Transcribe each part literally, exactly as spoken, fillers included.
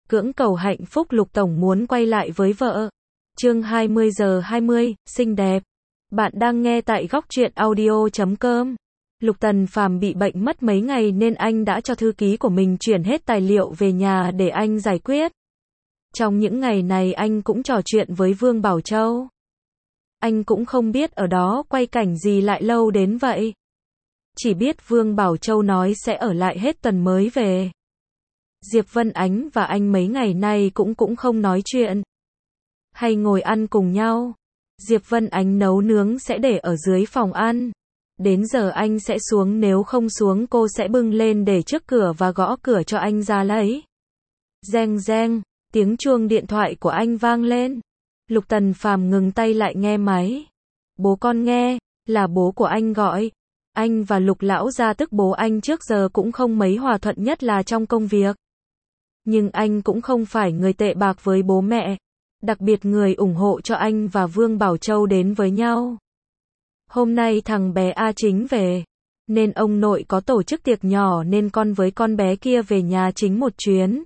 Cưỡng cầu hạnh phúc Lục Tổng muốn quay lại với vợ. Chương hai mươi giờ hai mươi, xinh đẹp. Bạn đang nghe tại góc truyện audio chấm com. Lục Tần Phàm bị bệnh mất mấy ngày nên anh đã cho thư ký của mình chuyển hết tài liệu về nhà để anh giải quyết. Trong những ngày này anh cũng trò chuyện với Vương Bảo Châu. Anh cũng không biết ở đó quay cảnh gì lại lâu đến vậy. Chỉ biết Vương Bảo Châu nói sẽ ở lại hết tuần mới về. Diệp Vân Ánh và anh mấy ngày nay cũng cũng không nói chuyện. Hay ngồi ăn cùng nhau. Diệp Vân Ánh nấu nướng sẽ để ở dưới phòng ăn. Đến giờ anh sẽ xuống, nếu không xuống cô sẽ bưng lên để trước cửa và gõ cửa cho anh ra lấy. Reng reng, tiếng chuông điện thoại của anh vang lên. Lục Tần Phàm ngừng tay lại nghe máy. Bố con nghe, là bố của anh gọi. Anh và Lục lão gia tức bố anh trước giờ cũng không mấy hòa thuận, nhất là trong công việc. Nhưng anh cũng không phải người tệ bạc với bố mẹ. Đặc biệt người ủng hộ cho anh và Vương Bảo Châu đến với nhau. Hôm nay thằng bé A Chính về. Nên ông nội có tổ chức tiệc nhỏ nên con với con bé kia về nhà Chính một chuyến.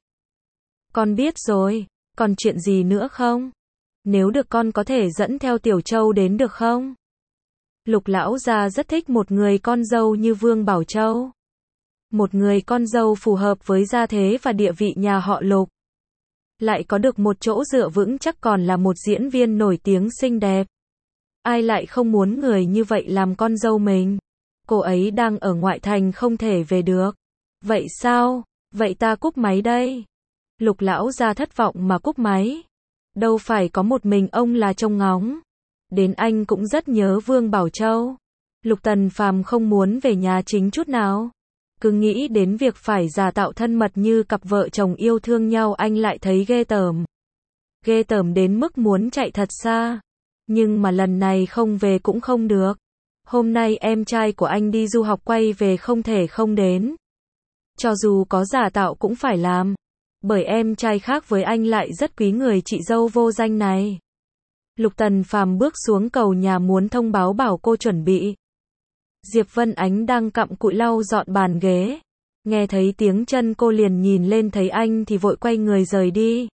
Con biết rồi, còn chuyện gì nữa không? Nếu được con có thể dẫn theo Tiểu Châu đến được không? Lục lão gia rất thích một người con dâu như Vương Bảo Châu. Một người con dâu phù hợp với gia thế và địa vị nhà họ Lục. Lại có được một chỗ dựa vững chắc, còn là một diễn viên nổi tiếng xinh đẹp. Ai lại không muốn người như vậy làm con dâu mình? Cô ấy đang ở ngoại thành không thể về được. Vậy sao? Vậy ta cúp máy đây. Lục lão gia thất vọng mà cúp máy. Đâu phải có một mình ông là trông ngóng. Đến anh cũng rất nhớ Vương Bảo Châu. Lục Tần Phàm không muốn về nhà Chính chút nào. Cứ nghĩ đến việc phải giả tạo thân mật như cặp vợ chồng yêu thương nhau anh lại thấy ghê tởm. Ghê tởm đến mức muốn chạy thật xa. Nhưng mà lần này không về cũng không được. Hôm nay em trai của anh đi du học quay về không thể không đến. Cho dù có giả tạo cũng phải làm. Bởi em trai khác với anh lại rất quý người chị dâu vô danh này. Lục Tần Phàm bước xuống cầu nhà muốn thông báo bảo cô chuẩn bị. Diệp Vân Ánh đang cặm cụi lau dọn bàn ghế. Nghe thấy tiếng chân cô liền nhìn lên, thấy anh thì vội quay người rời đi.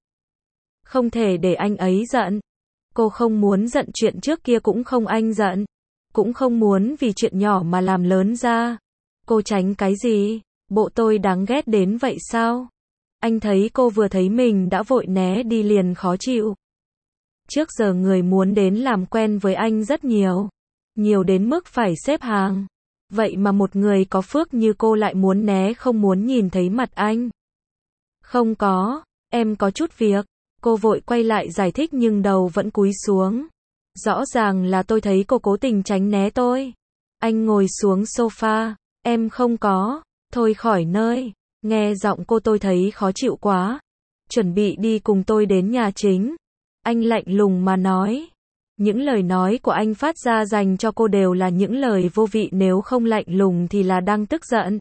Không thể để anh ấy giận. Cô không muốn giận chuyện trước kia cũng không anh giận. Cũng không muốn vì chuyện nhỏ mà làm lớn ra. Cô tránh cái gì? Bộ tôi đáng ghét đến vậy sao? Anh thấy cô vừa thấy mình đã vội né đi liền khó chịu. Trước giờ người muốn đến làm quen với anh rất nhiều. Nhiều đến mức phải xếp hàng. Vậy mà một người có phước như cô lại muốn né, không muốn nhìn thấy mặt anh. Không có, em có chút việc. Cô vội quay lại giải thích nhưng đầu vẫn cúi xuống. Rõ ràng là tôi thấy cô cố tình tránh né tôi. Anh ngồi xuống sofa. Em không có. Thôi khỏi nơi. Nghe giọng cô tôi thấy khó chịu quá. Chuẩn bị đi cùng tôi đến nhà Chính. Anh lạnh lùng mà nói. Những lời nói của anh phát ra dành cho cô đều là những lời vô vị, nếu không lạnh lùng thì là đang tức giận.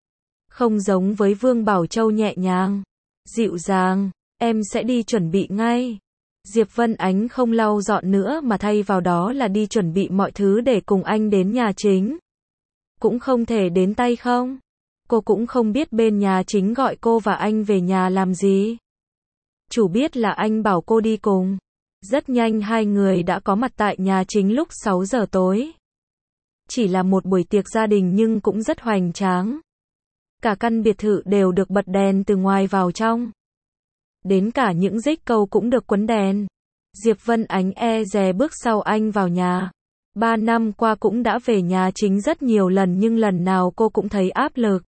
Không giống với Vương Bảo Châu nhẹ nhàng, dịu dàng, em sẽ đi chuẩn bị ngay. Diệp Vân Ánh không lau dọn nữa mà thay vào đó là đi chuẩn bị mọi thứ để cùng anh đến nhà Chính. Cũng không thể đến tay không. Cô cũng không biết bên nhà Chính gọi cô và anh về nhà làm gì. Chủ biết là anh bảo cô đi cùng. Rất nhanh hai người đã có mặt tại nhà Chính lúc sáu giờ tối. Chỉ là một buổi tiệc gia đình nhưng cũng rất hoành tráng. Cả căn biệt thự đều được bật đèn từ ngoài vào trong. Đến cả những rích câu cũng được quấn đèn. Diệp Vân Ánh e dè bước sau anh vào nhà. Ba năm qua cũng đã về nhà Chính rất nhiều lần nhưng lần nào cô cũng thấy áp lực.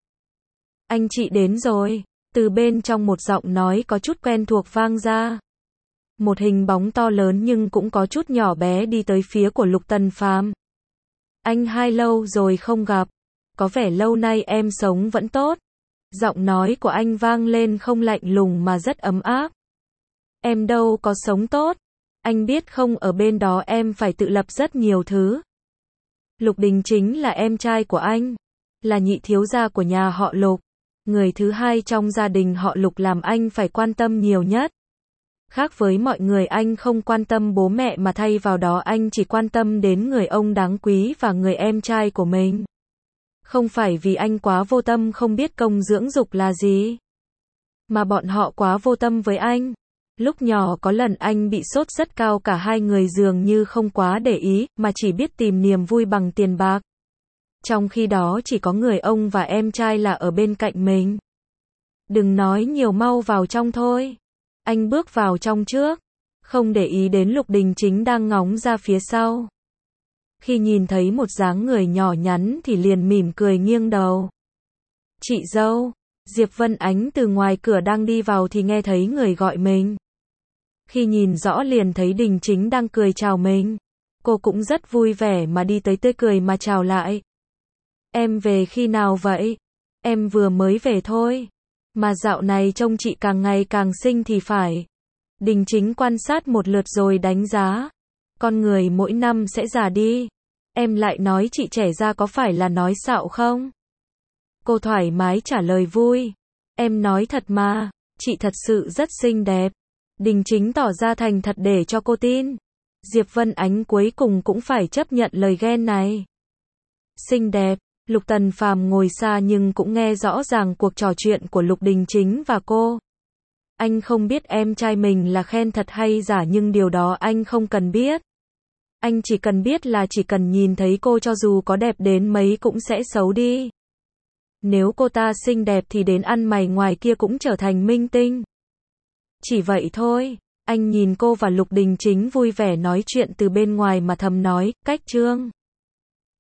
Anh chị đến rồi. Từ bên trong một giọng nói có chút quen thuộc vang ra. Một hình bóng to lớn nhưng cũng có chút nhỏ bé đi tới phía của Lục Tần Phàm. Anh hai lâu rồi không gặp. Có vẻ lâu nay em sống vẫn tốt. Giọng nói của anh vang lên không lạnh lùng mà rất ấm áp. Em đâu có sống tốt. Anh biết không, ở bên đó em phải tự lập rất nhiều thứ. Lục Đình chính là em trai của anh. Là nhị thiếu gia của nhà họ Lục. Người thứ hai trong gia đình họ Lục làm anh phải quan tâm nhiều nhất. Khác với mọi người, anh không quan tâm bố mẹ mà thay vào đó anh chỉ quan tâm đến người ông đáng quý và người em trai của mình. Không phải vì anh quá vô tâm không biết công dưỡng dục là gì. Mà bọn họ quá vô tâm với anh. Lúc nhỏ có lần anh bị sốt rất cao, cả hai người dường như không quá để ý, mà chỉ biết tìm niềm vui bằng tiền bạc. Trong khi đó chỉ có người ông và em trai là ở bên cạnh mình. Đừng nói nhiều, mau vào trong thôi. Anh bước vào trong trước, không để ý đến Lục Đình Chính đang ngóng ra phía sau. Khi nhìn thấy một dáng người nhỏ nhắn thì liền mỉm cười nghiêng đầu. Chị dâu. Diệp Vân Ánh từ ngoài cửa đang đi vào thì nghe thấy người gọi mình. Khi nhìn rõ liền thấy Đình Chính đang cười chào mình. Cô cũng rất vui vẻ mà đi tới tươi cười mà chào lại. Em về khi nào vậy? Em vừa mới về thôi. Mà dạo này trông chị càng ngày càng xinh thì phải. Đình Chính quan sát một lượt rồi đánh giá. Con người mỗi năm sẽ già đi. Em lại nói chị trẻ ra có phải là nói xạo không? Cô thoải mái trả lời vui. Em nói thật mà, chị thật sự rất xinh đẹp. Đình Chính tỏ ra thành thật để cho cô tin. Diệp Vân Ánh cuối cùng cũng phải chấp nhận lời ghen này. Xinh đẹp. Lục Tần Phàm ngồi xa nhưng cũng nghe rõ ràng cuộc trò chuyện của Lục Đình Chính và cô. Anh không biết em trai mình là khen thật hay giả, nhưng điều đó anh không cần biết. Anh chỉ cần biết là chỉ cần nhìn thấy cô cho dù có đẹp đến mấy cũng sẽ xấu đi. Nếu cô ta xinh đẹp thì đến ăn mày ngoài kia cũng trở thành minh tinh. Chỉ vậy thôi. Anh nhìn cô và Lục Đình Chính vui vẻ nói chuyện từ bên ngoài mà thầm nói, cách Trương.